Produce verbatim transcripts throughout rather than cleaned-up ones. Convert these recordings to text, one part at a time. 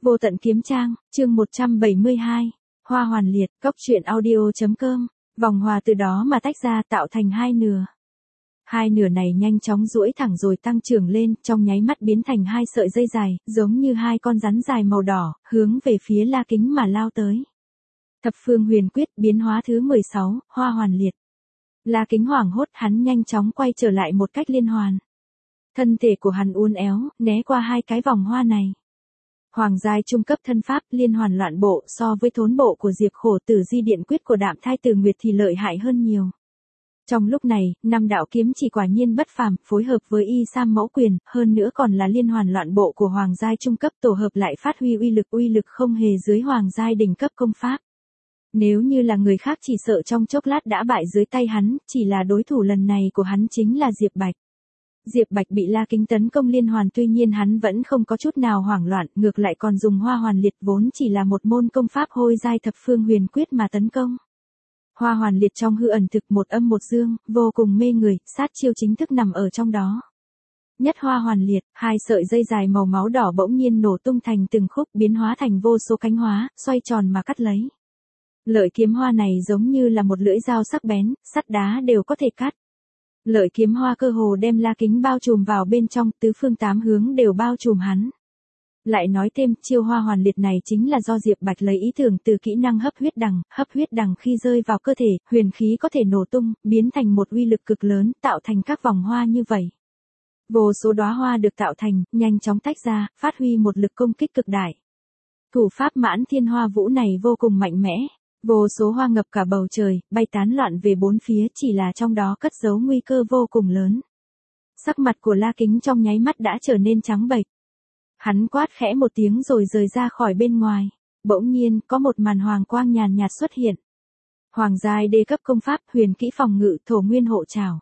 Vô tận kiếm trang, chương một trăm bảy mươi hai. Hoa hoàn liệt, cốc truyện audio.com. Vòng hòa từ đó mà tách ra tạo thành hai nửa. Hai nửa này nhanh chóng duỗi thẳng rồi tăng trưởng lên, trong nháy mắt biến thành hai sợi dây dài, giống như hai con rắn dài màu đỏ, hướng về phía La Kính mà lao tới. Thập phương huyền quyết biến hóa thứ mười sáu, hoa hoàn liệt. La Kính hoảng hốt, hắn nhanh chóng quay trở lại một cách liên hoàn. Thân thể của hắn uốn éo, né qua hai cái vòng hoa này. Hoàng giai trung cấp thân pháp liên hoàn loạn bộ so với thốn bộ của Diệp Khổ Tử di điện quyết của Đạm Thai Từ Nguyệt thì lợi hại hơn nhiều. Trong lúc này, năm đạo kiếm chỉ quả nhiên bất phàm, phối hợp với y sam mẫu quyền, hơn nữa còn là liên hoàn loạn bộ của hoàng giai trung cấp tổ hợp lại phát huy uy lực uy lực không hề dưới hoàng giai đỉnh cấp công pháp. Nếu như là người khác chỉ sợ trong chốc lát đã bại dưới tay hắn, chỉ là đối thủ lần này của hắn chính là Diệp Bạch. Diệp Bạch bị La Kính tấn công liên hoàn, tuy nhiên hắn vẫn không có chút nào hoảng loạn, ngược lại còn dùng hoa hoàn liệt vốn chỉ là một môn công pháp hôi giai thập phương huyền quyết mà tấn công. Hoa hoàn liệt trong hư ẩn thực một âm một dương, vô cùng mê người, sát chiêu chính thức nằm ở trong đó. Nhất hoa hoàn liệt, hai sợi dây dài màu máu đỏ bỗng nhiên nổ tung thành từng khúc biến hóa thành vô số cánh hóa, xoay tròn mà cắt lấy. Lợi kiếm hoa này giống như là một lưỡi dao sắc bén, sắt đá đều có thể cắt. Lợi kiếm hoa cơ hồ đem La Kính bao trùm vào bên trong, tứ phương tám hướng đều bao trùm hắn. Lại nói thêm, chiêu hoa hoàn liệt này chính là do Diệp Bạch lấy ý tưởng từ kỹ năng hấp huyết đằng, hấp huyết đằng khi rơi vào cơ thể, huyền khí có thể nổ tung, biến thành một uy lực cực lớn, tạo thành các vòng hoa như vậy. Vô số đóa hoa được tạo thành, nhanh chóng tách ra, phát huy một lực công kích cực đại. Thủ pháp Mãn Thiên Hoa Vũ này vô cùng mạnh mẽ. Vô số hoa ngập cả bầu trời, bay tán loạn về bốn phía, chỉ là trong đó cất giấu nguy cơ vô cùng lớn. Sắc mặt của La Kính trong nháy mắt đã trở nên trắng bệch. Hắn quát khẽ một tiếng rồi rời ra khỏi bên ngoài. Bỗng nhiên, có một màn hoàng quang nhàn nhạt xuất hiện. Hoàng giai đê cấp công pháp, huyền kỹ phòng ngự, thổ nguyên hộ trảo.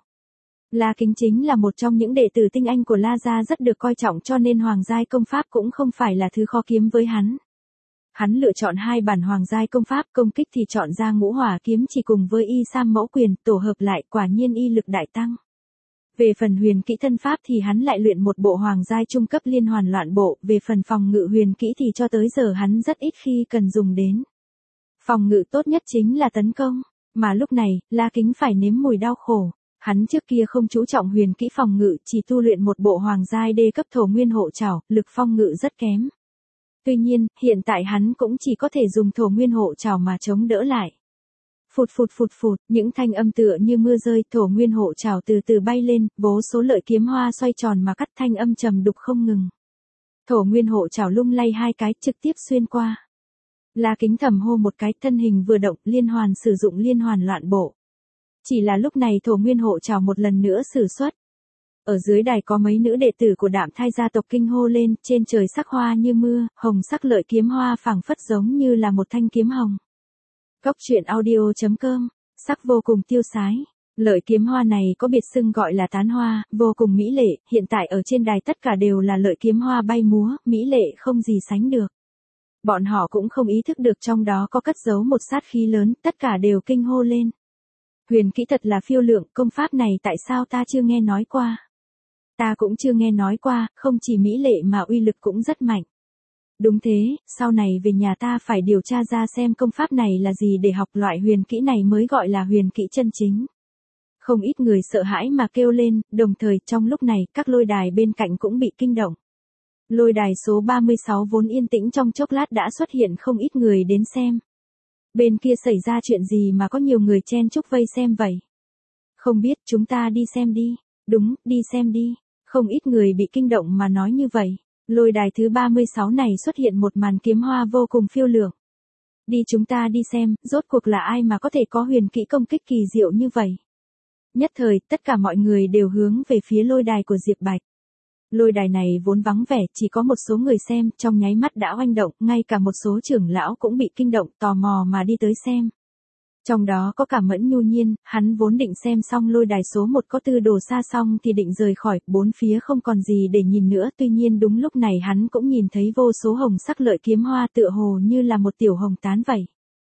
La Kính chính là một trong những đệ tử tinh anh của La gia rất được coi trọng, cho nên hoàng giai công pháp cũng không phải là thứ khó kiếm với hắn. Hắn lựa chọn hai bản hoàng giai công pháp, công kích thì chọn ra ngũ hỏa kiếm chỉ cùng với y sam mẫu quyền, tổ hợp lại quả nhiên y lực đại tăng. Về phần huyền kỹ thân pháp thì hắn lại luyện một bộ hoàng giai trung cấp liên hoàn loạn bộ, về phần phòng ngự huyền kỹ thì cho tới giờ hắn rất ít khi cần dùng đến. Phòng ngự tốt nhất chính là tấn công, mà lúc này, La Kính phải nếm mùi đau khổ. Hắn trước kia không chú trọng huyền kỹ phòng ngự, chỉ tu luyện một bộ hoàng giai đê cấp thổ nguyên hộ trảo, lực phòng ngự rất kém. Tuy nhiên, hiện tại hắn cũng chỉ có thể dùng thổ nguyên hộ trảo mà chống đỡ lại. Phụt phụt phụt phụt, những thanh âm tựa như mưa rơi, thổ nguyên hộ trảo từ từ bay lên, vô số lợi kiếm hoa xoay tròn mà cắt, thanh âm trầm đục không ngừng. Thổ nguyên hộ trảo lung lay hai cái, trực tiếp xuyên qua. La Kính thầm hô một cái, thân hình vừa động, liên hoàn sử dụng liên hoàn loạn bộ. Chỉ là lúc này thổ nguyên hộ trảo một lần nữa sử xuất. Ở dưới đài có mấy nữ đệ tử của Đạm Thai gia tộc kinh hô lên, trên trời sắc hoa như mưa, hồng sắc lợi kiếm hoa phảng phất giống như là một thanh kiếm hồng. Cốc truyện audio.com, sắc vô cùng tiêu sái. Lợi kiếm hoa này có biệt xưng gọi là tán hoa, vô cùng mỹ lệ, hiện tại ở trên đài tất cả đều là lợi kiếm hoa bay múa, mỹ lệ không gì sánh được. Bọn họ cũng không ý thức được trong đó có cất giấu một sát khí lớn, tất cả đều kinh hô lên. Huyền kỹ thật là phiêu lượng, công pháp này tại sao ta chưa nghe nói qua? Ta cũng chưa nghe nói qua, không chỉ mỹ lệ mà uy lực cũng rất mạnh. Đúng thế, sau này về nhà ta phải điều tra ra xem công pháp này là gì để học loại huyền kỹ này mới gọi là huyền kỹ chân chính. Không ít người sợ hãi mà kêu lên, đồng thời trong lúc này các lôi đài bên cạnh cũng bị kinh động. Lôi đài số ba mươi sáu vốn yên tĩnh trong chốc lát đã xuất hiện không ít người đến xem. Bên kia xảy ra chuyện gì mà có nhiều người chen chúc vây xem vậy? Không biết, chúng ta đi xem đi. Đúng, đi xem đi. Không ít người bị kinh động mà nói như vậy. Lôi đài thứ ba mươi sáu này xuất hiện một màn kiếm hoa vô cùng phiêu lượng. Đi chúng ta đi xem, rốt cuộc là ai mà có thể có huyền kỹ công kích kỳ diệu như vậy. Nhất thời, tất cả mọi người đều hướng về phía lôi đài của Diệp Bạch. Lôi đài này vốn vắng vẻ, chỉ có một số người xem, trong nháy mắt đã oanh động, ngay cả một số trưởng lão cũng bị kinh động, tò mò mà đi tới xem. Trong đó có cả Mẫn Nhu Nhiên, hắn vốn định xem xong lôi đài số một có tư đồ xa xong thì định rời khỏi, bốn phía không còn gì để nhìn nữa, tuy nhiên đúng lúc này hắn cũng nhìn thấy vô số hồng sắc lợi kiếm hoa tựa hồ như là một tiểu hồng tán vậy.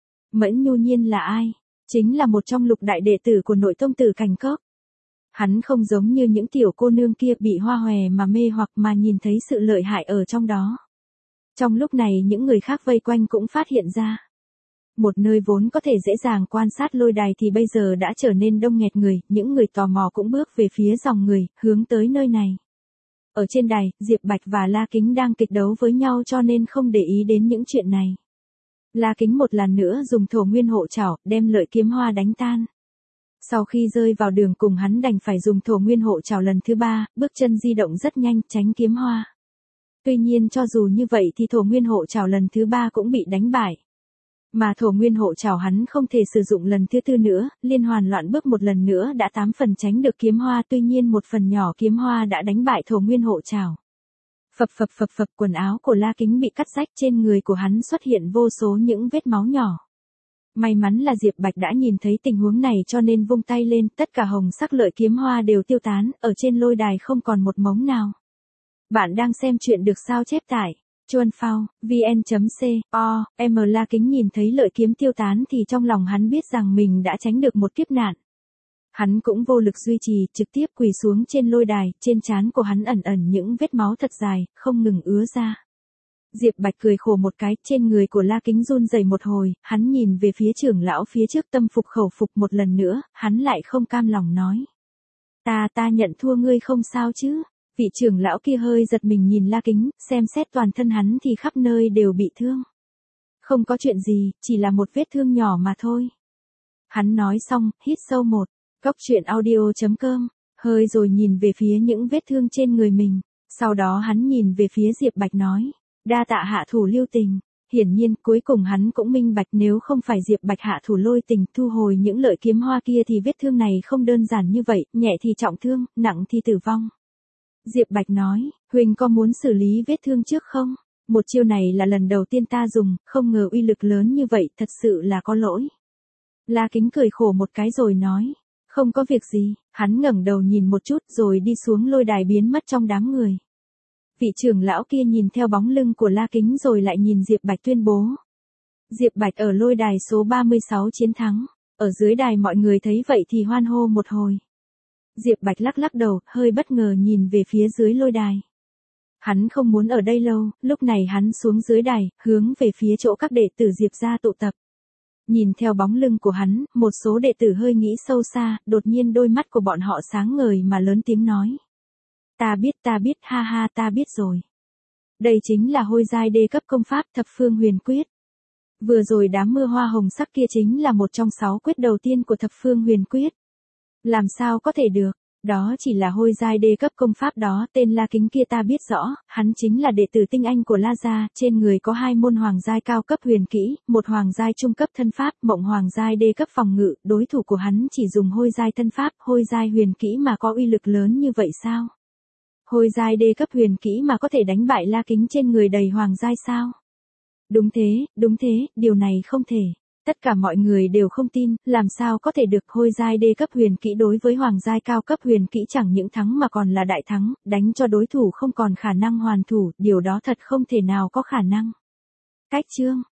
Mẫn Nhu Nhiên là ai? Chính là một trong lục đại đệ tử của nội tông Tử Cảnh Cốc. Hắn không giống như những tiểu cô nương kia bị hoa hòe mà mê hoặc mà nhìn thấy sự lợi hại ở trong đó. Trong lúc này những người khác vây quanh cũng phát hiện ra. Một nơi vốn có thể dễ dàng quan sát lôi đài thì bây giờ đã trở nên đông nghẹt người, những người tò mò cũng bước về phía dòng người, hướng tới nơi này. Ở trên đài, Diệp Bạch và La Kính đang kịch đấu với nhau cho nên không để ý đến những chuyện này. La Kính một lần nữa dùng thổ nguyên hộ trảo, đem lợi kiếm hoa đánh tan. Sau khi rơi vào đường cùng hắn đành phải dùng thổ nguyên hộ trảo lần thứ ba, bước chân di động rất nhanh tránh kiếm hoa. Tuy nhiên cho dù như vậy thì thổ nguyên hộ trảo lần thứ ba cũng bị đánh bại. Mà thổ nguyên hộ trảo hắn không thể sử dụng lần thứ tư nữa, liên hoàn loạn bước một lần nữa đã tám phần tránh được kiếm hoa, tuy nhiên một phần nhỏ kiếm hoa đã đánh bại thổ nguyên hộ trảo. Phập phập phập phập, quần áo của La Kính bị cắt rách, trên người của hắn xuất hiện vô số những vết máu nhỏ. May mắn là Diệp Bạch đã nhìn thấy tình huống này cho nên vung tay lên, tất cả hồng sắc lợi kiếm hoa đều tiêu tán, ở trên lôi đài không còn một mống nào. Bạn đang xem chuyện được sao chép tại chuan phao vn chấm co em. La Kính nhìn thấy lợi kiếm tiêu tán thì trong lòng hắn biết rằng mình đã tránh được một kiếp nạn. Hắn cũng vô lực duy trì, trực tiếp quỳ xuống trên lôi đài, trên trán của hắn ẩn ẩn những vết máu thật dài, không ngừng ứa ra. Diệp Bạch cười khổ một cái, trên người của La Kính run rẩy một hồi, hắn nhìn về phía trưởng lão phía trước, tâm phục khẩu phục một lần nữa, hắn lại không cam lòng nói. Ta ta nhận thua ngươi không sao chứ? Vị trưởng lão kia hơi giật mình nhìn La Kính, xem xét toàn thân hắn thì khắp nơi đều bị thương. Không có chuyện gì, chỉ là một vết thương nhỏ mà thôi. Hắn nói xong, hít sâu một, cốc truyện audio chấm com, hơi rồi nhìn về phía những vết thương trên người mình. Sau đó hắn nhìn về phía Diệp Bạch nói, đa tạ hạ thủ lưu tình. Hiển nhiên cuối cùng hắn cũng minh bạch, nếu không phải Diệp Bạch hạ thủ lôi tình thu hồi những lợi kiếm hoa kia thì vết thương này không đơn giản như vậy, nhẹ thì trọng thương, nặng thì tử vong. Diệp Bạch nói, Huỳnh có muốn xử lý vết thương trước không? Một chiêu này là lần đầu tiên ta dùng, không ngờ uy lực lớn như vậy, thật sự là có lỗi. La Kính cười khổ một cái rồi nói, không có việc gì. Hắn ngẩng đầu nhìn một chút rồi đi xuống lôi đài biến mất trong đám người. Vị trưởng lão kia nhìn theo bóng lưng của La Kính rồi lại nhìn Diệp Bạch tuyên bố. Diệp Bạch ở lôi đài số ba mươi sáu chiến thắng. Ở dưới đài mọi người thấy vậy thì hoan hô một hồi. Diệp Bạch lắc lắc đầu, hơi bất ngờ nhìn về phía dưới lôi đài. Hắn không muốn ở đây lâu, lúc này hắn xuống dưới đài, hướng về phía chỗ các đệ tử Diệp gia tụ tập. Nhìn theo bóng lưng của hắn, một số đệ tử hơi nghĩ sâu xa, đột nhiên đôi mắt của bọn họ sáng ngời mà lớn tiếng nói. Ta biết ta biết, ha ha ta biết rồi. Đây chính là hôi giai đê cấp công pháp thập phương huyền quyết. Vừa rồi đám mưa hoa hồng sắc kia chính là một trong sáu quyết đầu tiên của thập phương huyền quyết. Làm sao có thể được, đó chỉ là hôi giai đê cấp công pháp đó, tên La Kính kia ta biết rõ, hắn chính là đệ tử tinh anh của La gia, trên người có hai môn hoàng giai cao cấp huyền kỹ, một hoàng giai trung cấp thân pháp, mộng hoàng giai đê cấp phòng ngự, đối thủ của hắn chỉ dùng hôi giai thân pháp, hôi giai huyền kỹ mà có uy lực lớn như vậy sao? Hôi giai đê cấp huyền kỹ mà có thể đánh bại La Kính trên người đầy hoàng giai sao? Đúng thế, đúng thế, điều này không thể. Tất cả mọi người đều không tin, làm sao có thể được, hôi giai đê cấp huyền kỹ đối với hoàng giai cao cấp huyền kỹ chẳng những thắng mà còn là đại thắng, đánh cho đối thủ không còn khả năng hoàn thủ, điều đó thật không thể nào có khả năng. Cách chương